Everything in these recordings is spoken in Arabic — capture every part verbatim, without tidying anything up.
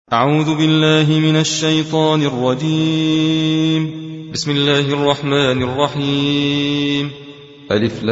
أعوذ بالله من الشيطان الرجيم. بسم الله الرحمن الرحيم. ألف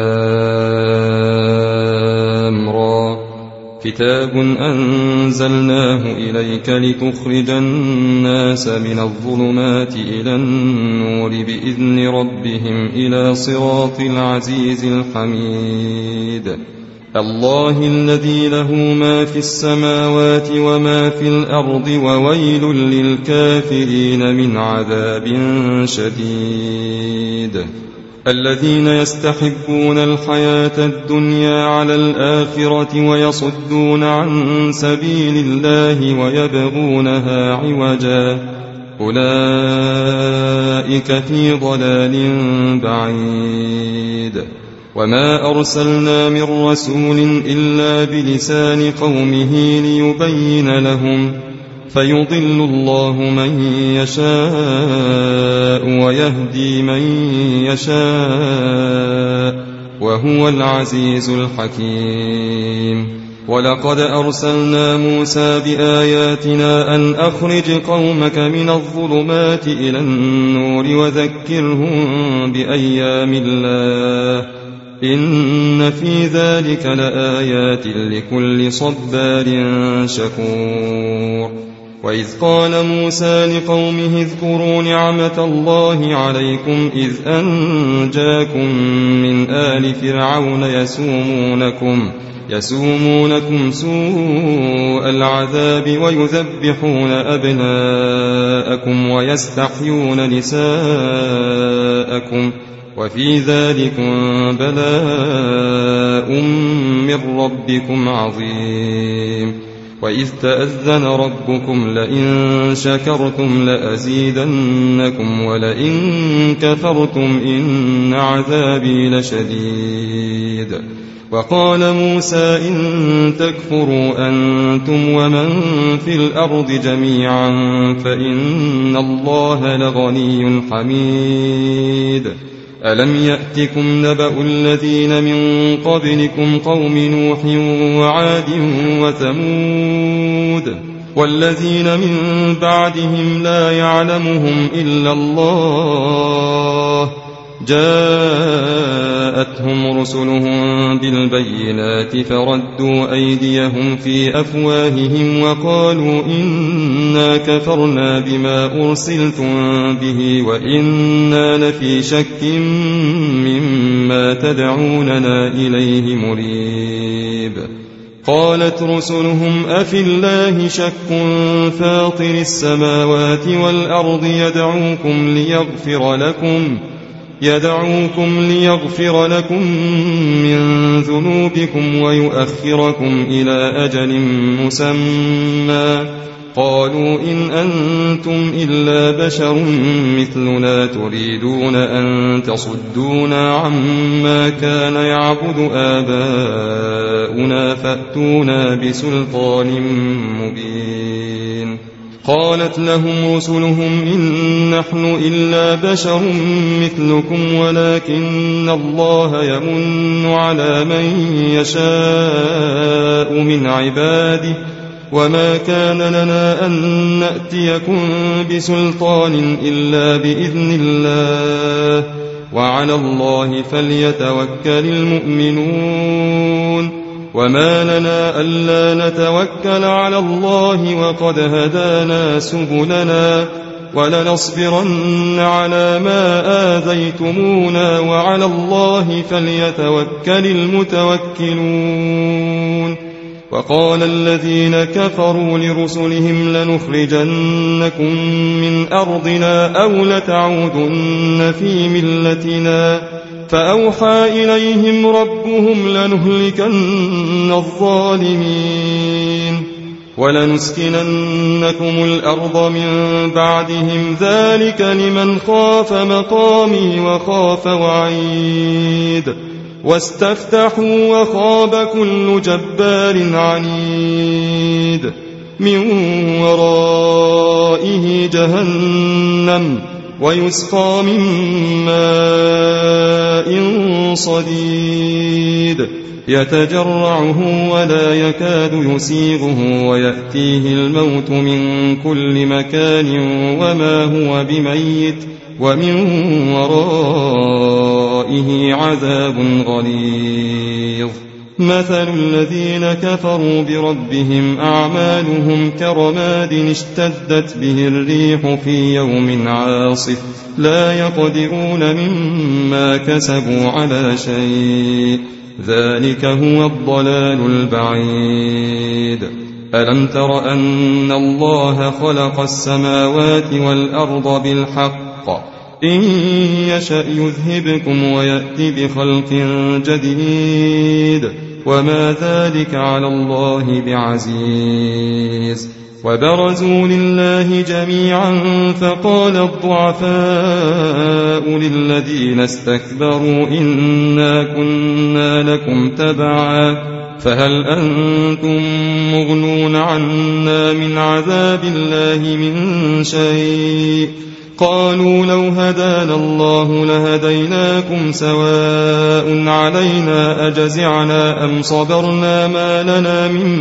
لام را. كتاب أنزلناه إليك لتخرج الناس من الظلمات إلى النور بإذن ربهم إلى صراط العزيز الحميد. الله الذي له ما في السماوات وما في الأرض وويل للكافرين من عذاب شديد. الذين يستحبون الحياة الدنيا على الآخرة ويصدون عن سبيل الله ويبغونها عوجا أولئك في ضلال بعيد. وما أرسلنا من رسول إلا بلسان قومه ليبين لهم فيضل الله من يشاء ويهدي من يشاء وهو العزيز الحكيم. ولقد أرسلنا موسى بآياتنا أن أخرج قومك من الظلمات إلى النور وذكرهم بأيام الله إن في ذلك لآيات لكل صبار شكور. وإذ قال موسى لقومه اذكروا نعمة الله عليكم إذ أنجاكم من آل فرعون يسومونكم يسومونكم سوء العذاب ويذبحون أبناءكم ويستحيون نساءكم وفي ذلكم بلاء من ربكم عظيم. وإذ تأذن ربكم لئن شكرتم لأزيدنكم ولئن كفرتم إن عذابي لشديد. وقال موسى إن تكفروا أنتم ومن في الأرض جميعا فإن الله لغني حميد. ألم يأتكم نبأ الذين من قبلكم قوم نوح وعاد وثمود والذين من بعدهم لا يعلمهم إلا الله جاءتهم رسلهم بالبينات فردوا أيديهم في أفواههم وقالوا إنا كفرنا بما أرسلتم به وإنا لفي شك مما تدعوننا إليه مريب. قالت رسلهم أفي الله شك فاطر السماوات والأرض يدعوكم ليغفر لكم يدعوكم ليغفر لكم من ذنوبكم ويؤخركم إلى أجل مسمى قالوا إن أنتم إلا بشر مثلنا تريدون أن تصدونا عما كان يعبد آباؤنا فأتونا بسلطان مبين. قالت لهم رسلهم إن نحن إلا بشر مثلكم ولكن الله يمن على من يشاء من عباده وما كان لنا أن نأتيكم بسلطان إلا بإذن الله وعلى الله فليتوكل المؤمنون. وما لنا ألا نتوكل على الله وقد هدانا سبلنا ولنصبرن على ما آذيتمونا وعلى الله فليتوكل المتوكلون. وقال الذين كفروا لرسلهم لنخرجنكم من أرضنا أو لتعودن في ملتنا فأوحى إليهم ربهم لنهلكن الظالمين ولنسكننكم الأرض من بعدهم ذلك لمن خاف مقامي وخاف وعيد. واستفتحوا وخاب كل جبار عنيد من ورائه جهنم ويسقى من ماء صديد يتجرعه ولا يكاد يسيغه ويأتيه الموت من كل مكان وما هو بميت ومن ورائه عذاب غليظ. مثل الذين كفروا بربهم أعمالهم كرماد اشتدت به الريح في يوم عاصف لا يقدرون مما كسبوا على شيء ذلك هو الضلال البعيد. ألم تر أن الله خلق السماوات والأرض بالحق إن يشأ يذهبكم ويأتي بخلق جديد وما ذلك على الله بعزيز. وبرزوا لله جميعا فقال الضعفاء للذين استكبروا إنا كنا لكم تبعا فهل أنتم مغنون عنا من عذاب الله من شيء قالوا لو هدانا الله لهديناكم سواء علينا أجزعنا أم صبرنا ما لنا من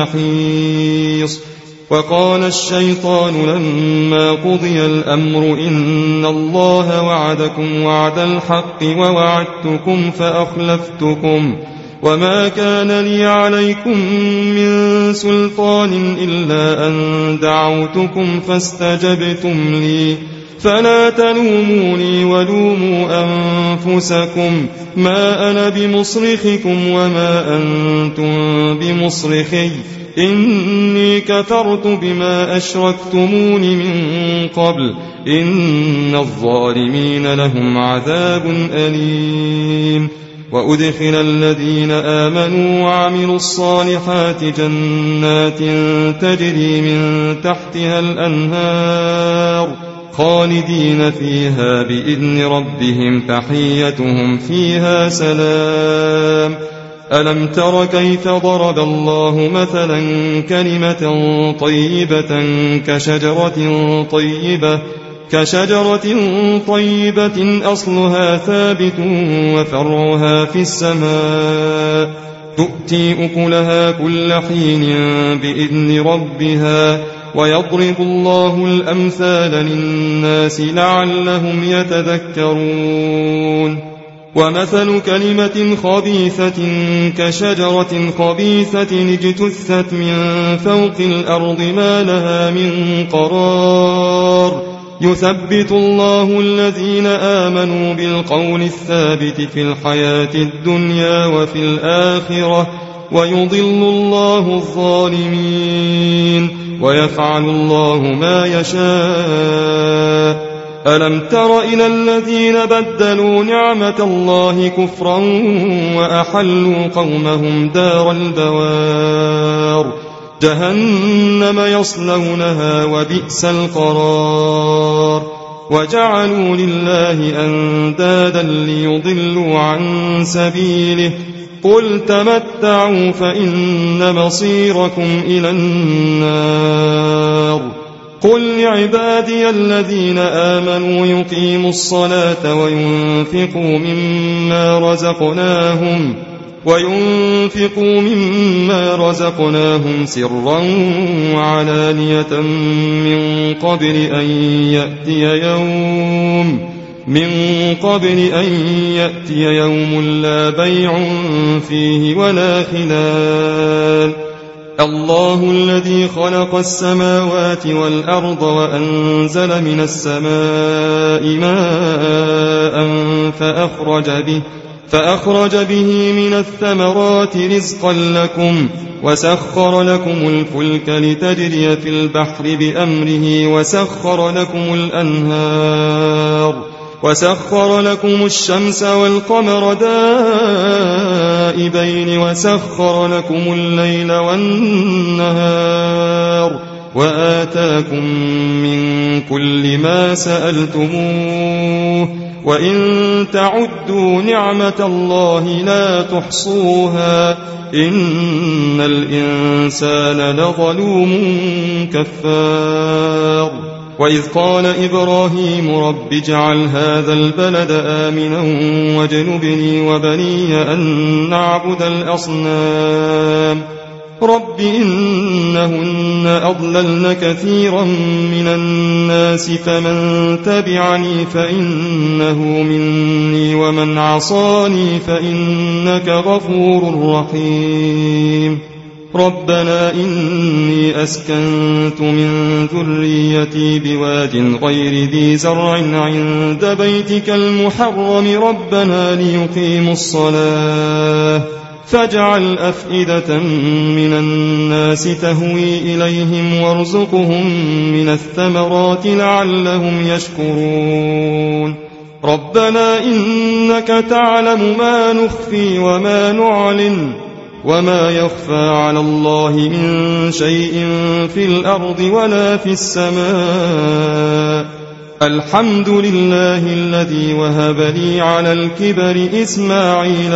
محيص. وقال الشيطان لما قضي الأمر إن الله وعدكم وعد الحق ووعدتكم فأخلفتكم وما كان لي عليكم من سلطان إلا أن دعوتكم فاستجبتم لي فلا تلوموني ولوموا أنفسكم ما أنا بمصرخكم وما أنتم بمصرخي إني كفرت بما أشركتمون من قبل إن الظالمين لهم عذاب أليم. وأدخل الذين آمنوا وعملوا الصالحات جنات تجري من تحتها الأنهار خالدين فيها بإذن ربهم تحيتهم فيها سلام. ألم تر كيف ضرب الله مثلا كلمة طيبة كشجرة طيبة كشجرة طيبة أصلها ثابت وفرعها في السماء تؤتي أكلها كل حين بإذن ربها ويضرب الله الأمثال للناس لعلهم يتذكرون. ومثل كلمة خبيثة كشجرة خبيثة اجتثت من فوق الأرض ما لها من قرار يثبت الله الذين آمنوا بالقول الثابت في الحياة الدنيا وفي الآخرة ويضل الله الظالمين ويفعل الله ما يشاء. ألم تر إلى الذين بدلوا نعمة الله كفرا وأحلوا قومهم دار البوار جهنم يصلونها وبئس القرار وجعلوا لله أندادا ليضلوا عن سبيله قل تمتعوا فإن مصيركم إلى النار. قل لعبادي الذين آمنوا يقيموا الصلاة وينفقوا مما رزقناهم وينفقوا مما رزقناهم سرا وعلانية من قبل أن يأتي يوم من قبل أن يأتي يوم لا بيع فيه ولا خلال. الله الذي خلق السماوات والأرض وأنزل من السماء ماء فأخرج به فأخرج به من الثمرات رزقا لكم وسخر لكم الفلك لتجري في البحر بأمره وسخر لكم الأنهار وسخر لكم الشمس والقمر دائبين وسخر لكم الليل والنهار وآتاكم من كل ما سألتموه وإن تعدوا نعمة الله لا تحصوها إن الإنسان لظلوم كفار. وإذ قال إبراهيم رب اجعل هذا البلد آمنا واجنبني وبني أن نعبد الأصنام رب إنهن أضللن كثيرا من الناس فمن تبعني فإنه مني ومن عصاني فإنك غفور رحيم ربنا إني أسكنت من ذريتي بواد غير ذي زرع عند بيتك المحرم ربنا ليقيموا الصلاة فاجعل أفئدة من الناس تهوي إليهم وارزقهم من الثمرات لعلهم يشكرون ربنا إنك تعلم ما نخفي وما نعلن وما يخفى على الله من شيء في الأرض ولا في السماء الحمد لله الذي وهب لي على الكبر إسماعيل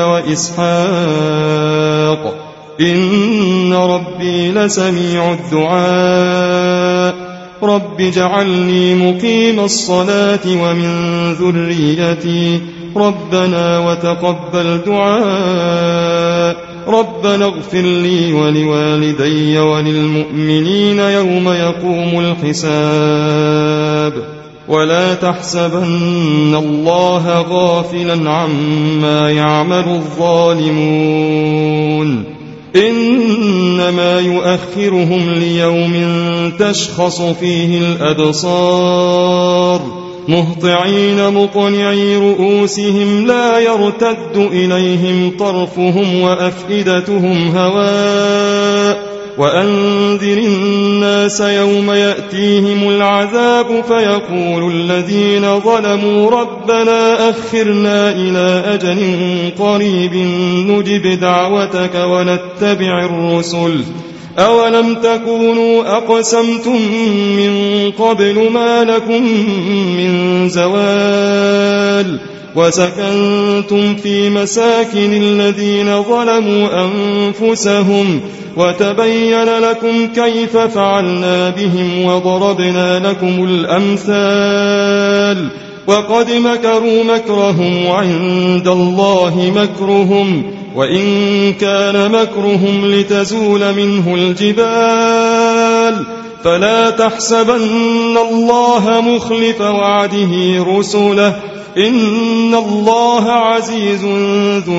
وإسحاق إن ربي لسميع الدعاء رب اجعلني مقيم الصلاة ومن ذريتي ربنا وتقبل دعاء ربنا اغفر لي ولوالدي وللمؤمنين يوم يقوم الحساب ولا تحسبن الله غافلا عما يعمل الظالمون إنما يؤخرهم ليوم تشخص فيه الأبصار مهطعين مقنعي رؤوسهم لا يرتد إليهم طرفهم وأفئدتهم هواء وأنذر الناس يوم يأتيهم العذاب فيقول الذين ظلموا ربنا أخرنا إلى أجل قريب نجب دعوتك ونتبع الرسل أولم تكونوا أقسمتم من قبل ما لكم من زوال وسكنتم في مساكن الذين ظلموا أنفسهم وتبين لكم كيف فعلنا بهم وضربنا لكم الأمثال وقد مكروا مكرهم وعند الله مكرهم وإن كان مكرهم لتزول منه الجبال فلا تحسبن الله مخلف وعده رسله إن الله عزيز ذو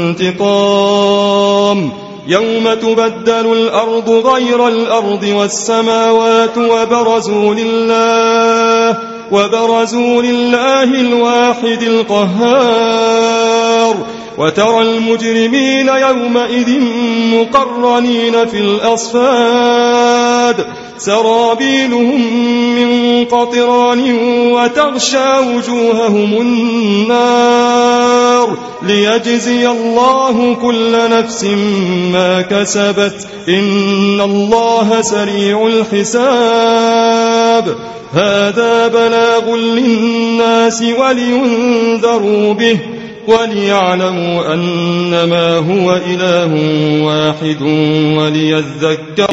انتقام يوم تبدل الأرض غير الأرض والسماوات وبرزوا لله وبرزوا لله الواحد القهار وترى المجرمين يومئذ مقرنين في الأصفاد سرابيلهم من قطران وتغشى وجوههم النار ليجزي الله كل نفس ما كسبت إن الله سريع الحساب هذا بلاغ للناس ولينذروا به وليعلموا أنما هو إله واحد وليذكر